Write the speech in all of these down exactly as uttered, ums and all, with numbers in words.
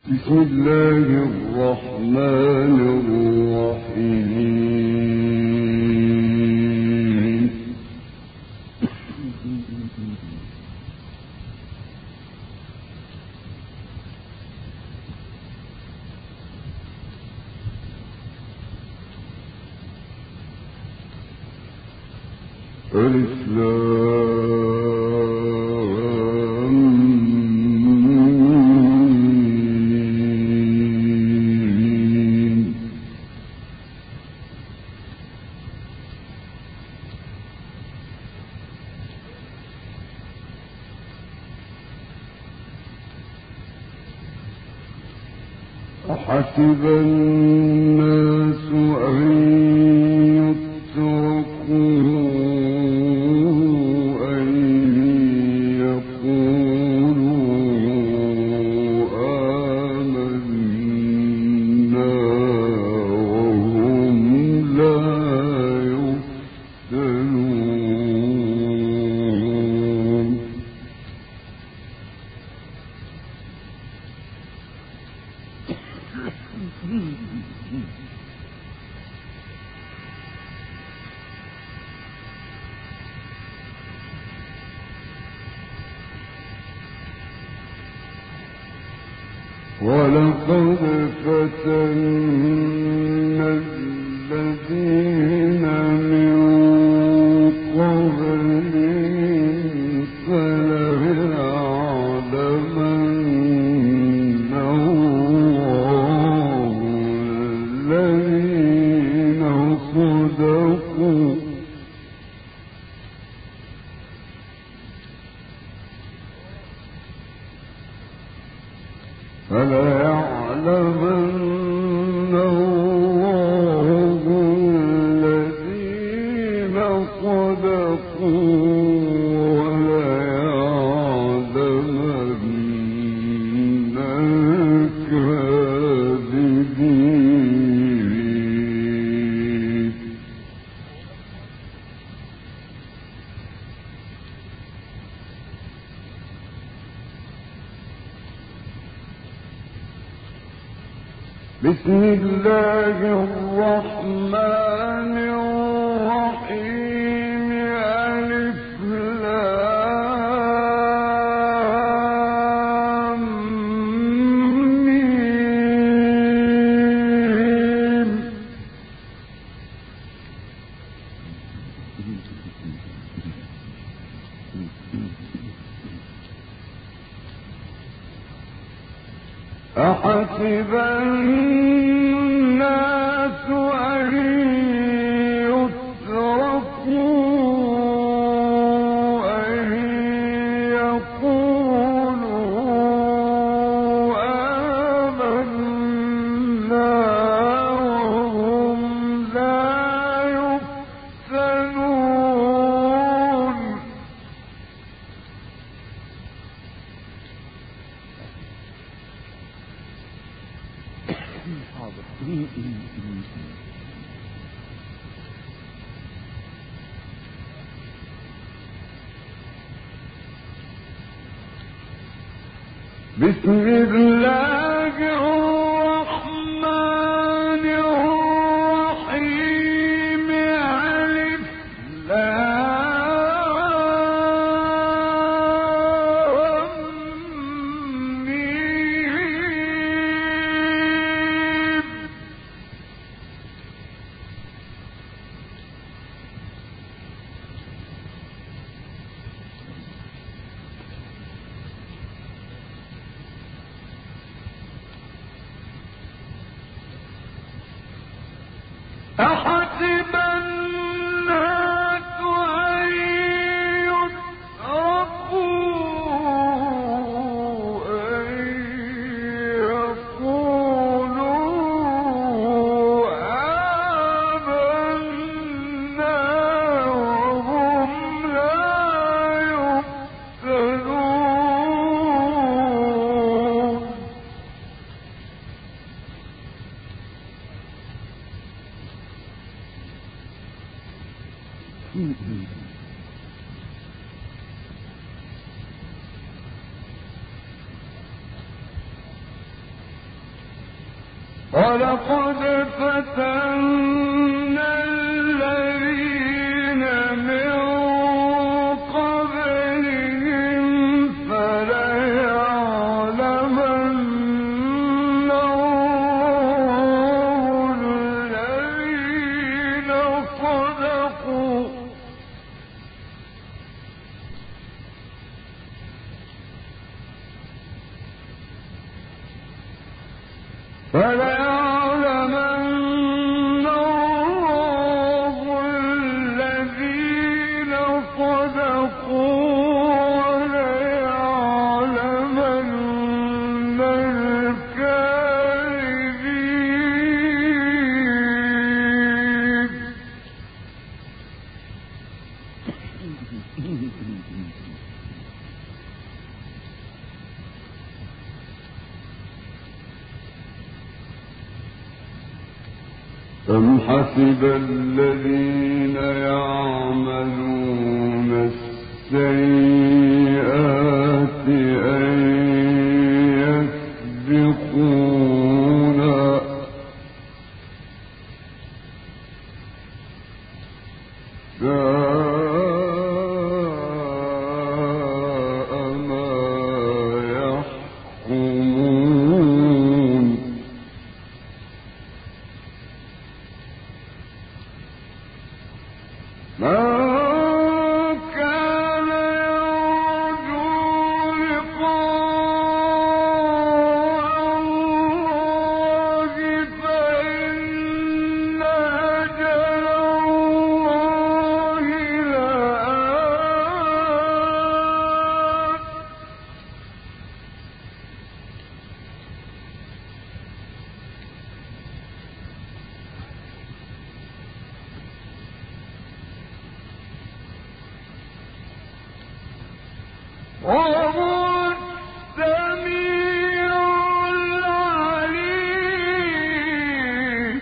بسم الله الرحمن الرحيم. ألف أحسب الناس أن يتركوا أن يقولوا آمنا وهم لا يفتنون. ولقد فتنا الذين من قبلهم فليعلمن الله الذين صدقوا فليعلمن الله الذين صدقوا وليعلمن الكاذبين. بسم الله الرحمن الرحيم. ألف لام ميم. أحسب الناس أن يتركوا أن يقولوا آمنا وهم لا يفتنون. بسم الله الرحمن الرحيم. ألف لام ميم. أحسب الناس أن يتركوا أن يقولوا آمنا وهم لا يفتنون. ولقد فتنا الذين من قبلهم فليعلمن الله الذين صدقوا فليعلمن الله الذين صدقوا وليعلمن الكاذبين. أم حسب الذين يعملون السيئات أن يسبقونا ساء ما يحكمون. ما كان يرجو لقاء الله فإن أجل الله لآت. وهو السميع العليم.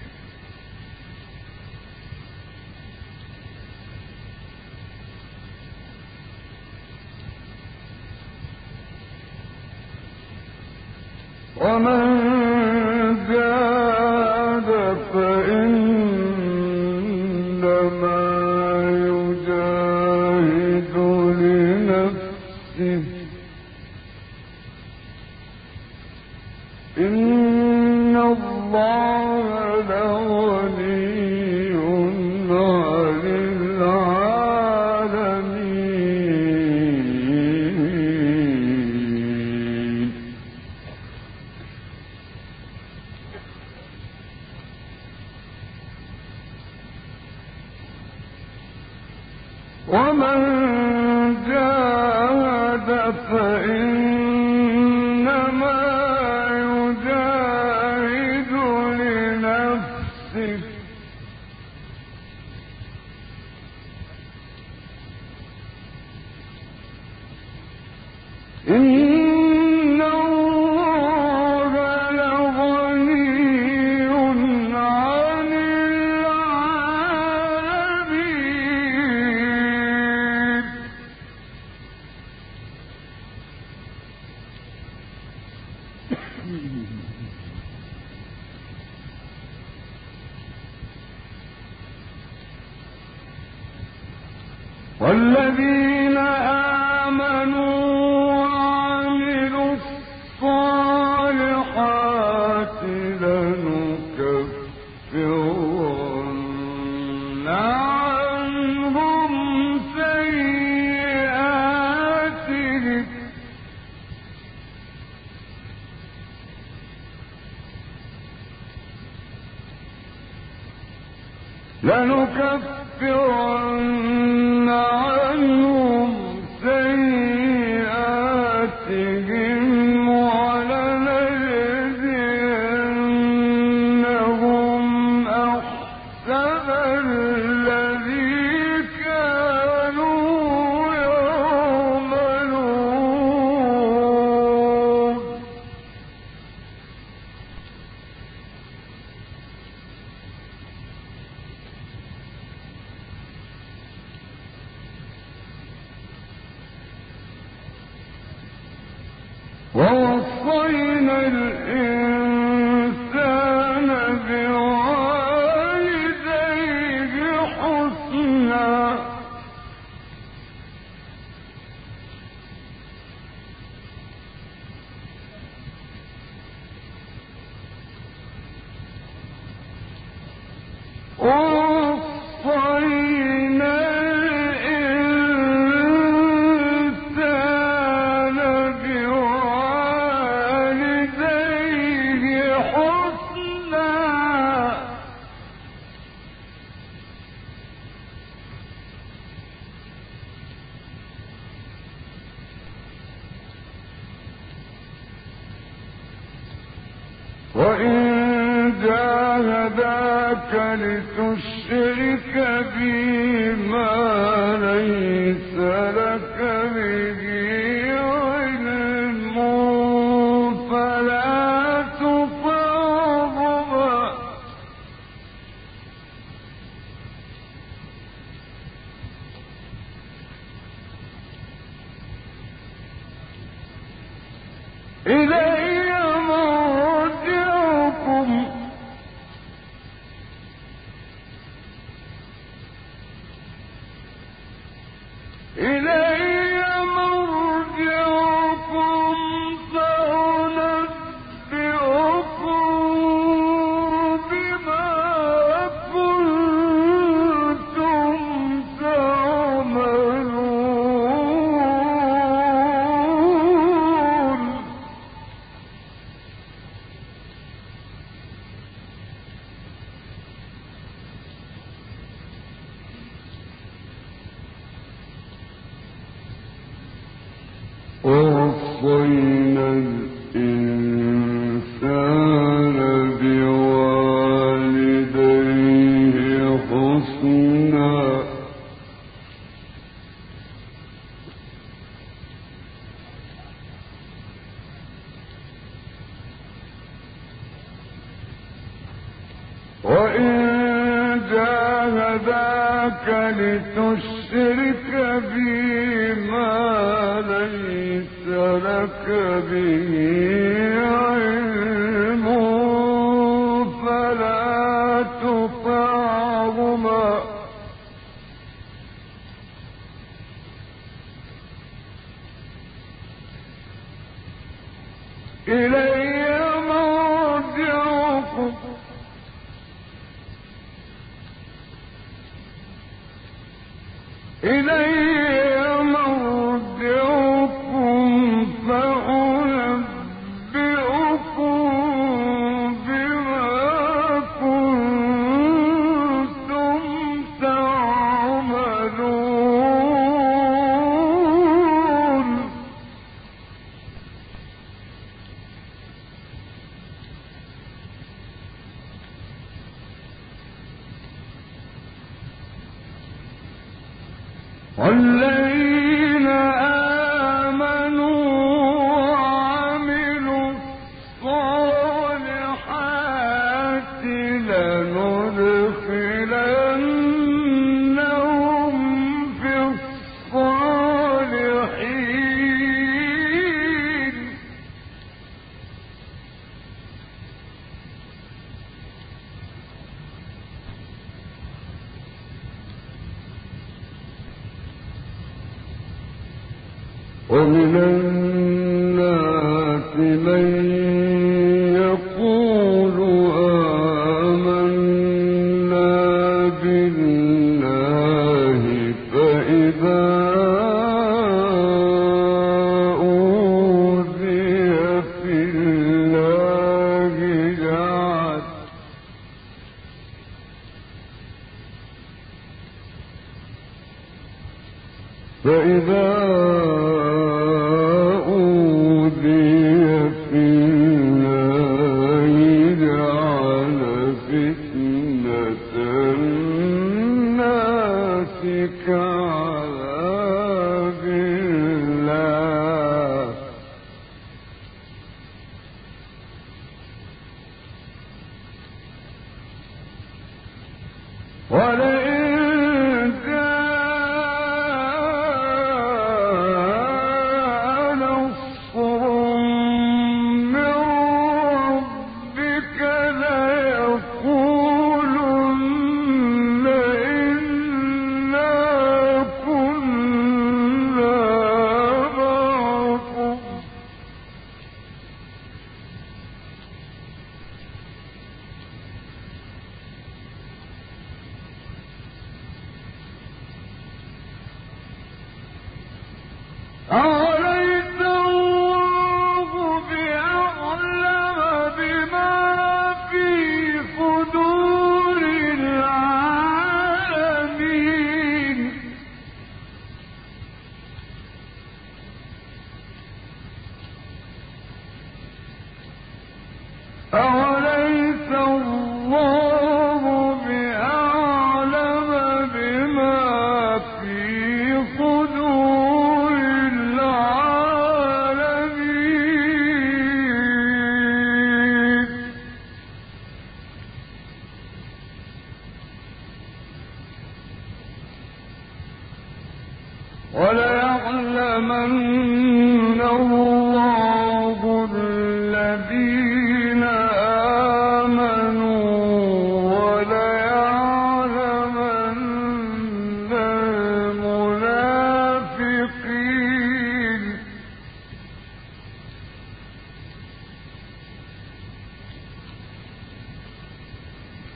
ومن جاهد فإنما يجاهد لنفسه إن الله لغني عن العالمين. ومن جاهد فإنما يجاهد لنفسه إن الله لغني عن العالمين. والذين آمنوا وعملوا الصالحات لنكفرن عنهم سيئاتهم لنكفرن عنهم سيئاتهم ولنجزينهم أحسن الذي كانوا يعملون. ووصينا الإنسان وإن جاهداك لتشرك بي ما ليس لك به علم فلا تطعهما إلي مرجعكم إلي مرجعكم فأنبئكم بما كنتم تعملون ووصينا الإنسان بوالديه حسنا وإن جاهداك لتشرك بي ما ليس لك به علم فلا تطعهما إلي مرجعكم إلي مرجعكم فأنبئكم بما كنتم تعملون والذين آمنوا وعملوا الصالحات لندخلنهم في الصالحين ومن الناس من يقول آمنا بالله فإذا أوذي في الله جعل فإذا كعذاب الله ولئن جاء نصر من ربك ليقولن إنا كنا معكم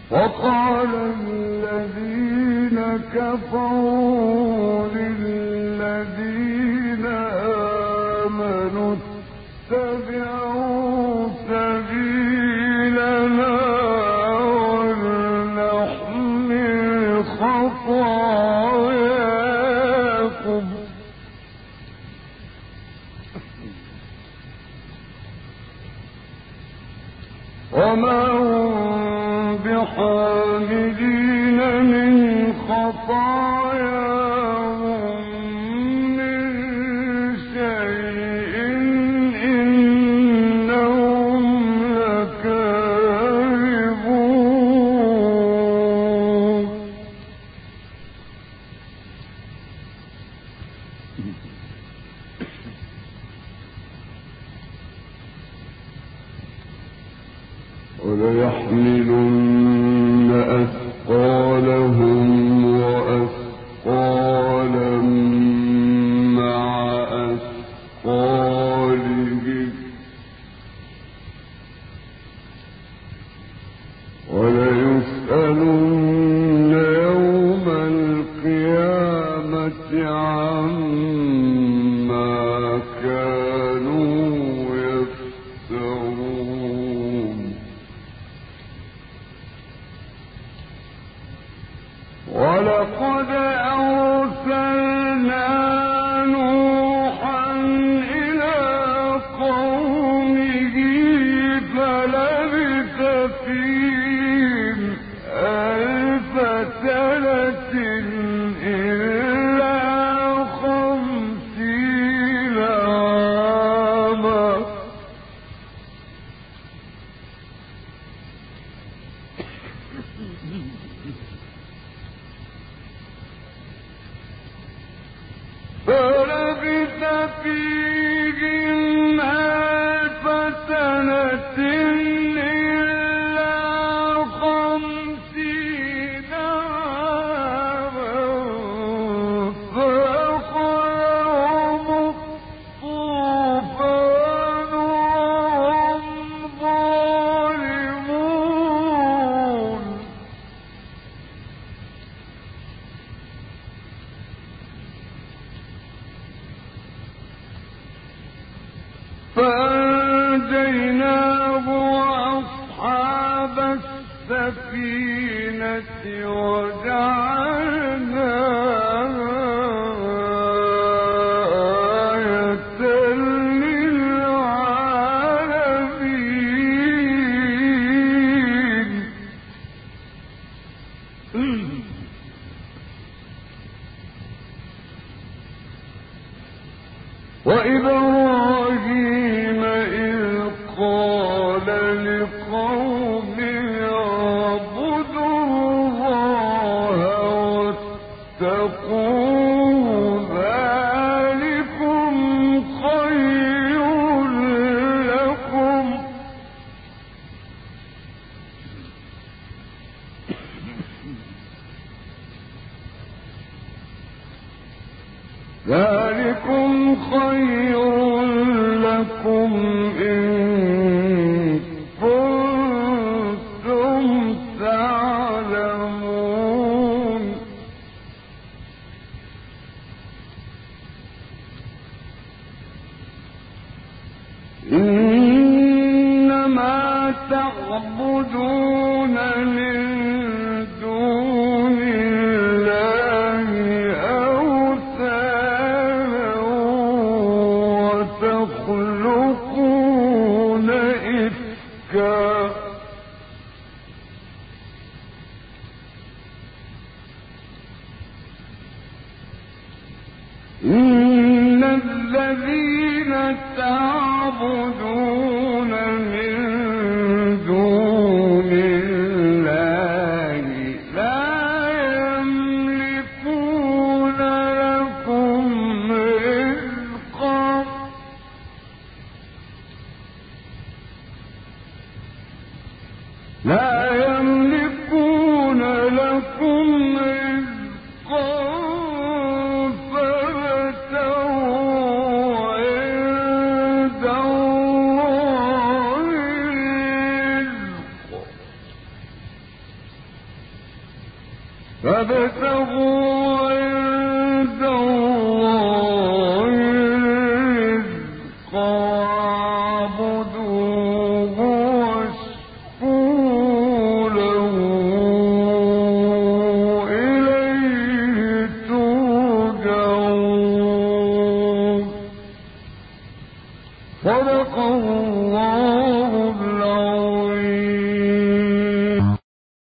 وقال الذين كفروا للذين آمنوا اتبعوا سبيلنا ولنحمل خطاياكم وما هم بحاملين من خطاياهم من شيء إنهم لكاذبون. وليحملن أثقالهم وأثقالا مع أثقالهم وليسألن يوم القيامة عما كانوا يفترون. ولقد أرسلنا نوحا إلى قومه فلبث فيهم ألف سنة إلا خمسين عاما فلبث فيهم ألف سنة إلا خمسين عاما فأخذهم الطوفان وهم ظالمون. فأنجيناه وأصحاب السفينة وجعلناها آية للعالمين. وإبراهيم إذ قال لقومه اعبدوا الله واتقوه ذلكم خير لكم ذلكم خير لكم إن كنتم تعلمون. إنما تعبدون من دون الله أوثانا وتخلقون إفكا إن الذين تعبدون من دون الله لا يملكون لكم رزقا لا يملكون لكم رزقا فابتغوا عند الله الرزق فابتغوا